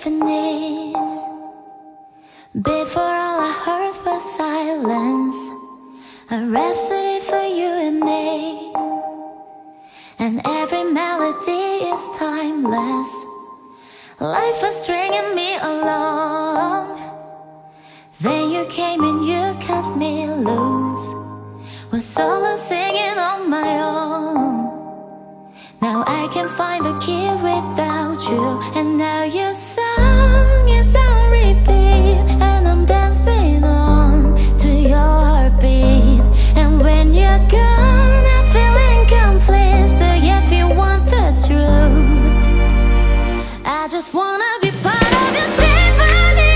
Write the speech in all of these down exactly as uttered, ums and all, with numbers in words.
symphonies. Before all I heard was silence, a rhapsody for you and me. And every melody is timeless. Life was stringing me along. Then you came and you cut me loose. Was solo singing on my own. Now I can find the key without you. And now your song is on repeat, and I'm dancing on to your heartbeat. And when you're gone, I feel incomplete. So if you want the truth, I just wanna be part of your symphony.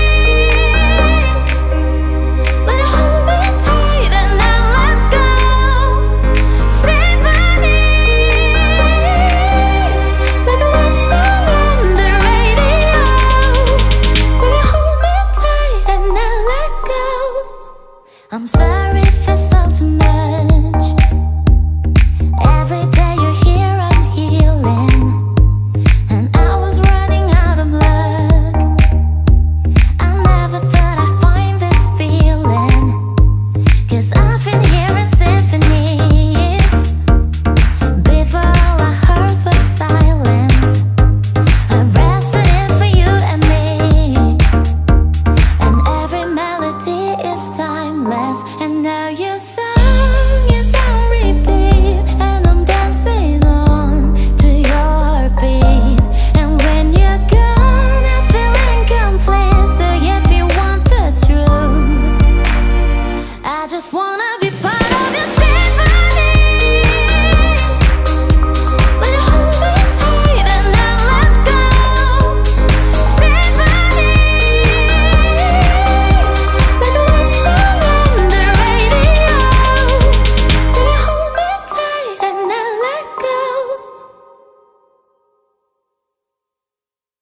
But you hold me tight and I let go. Symphony, like a love song on the radio. But you hold me tight and I let go. I'm sorry if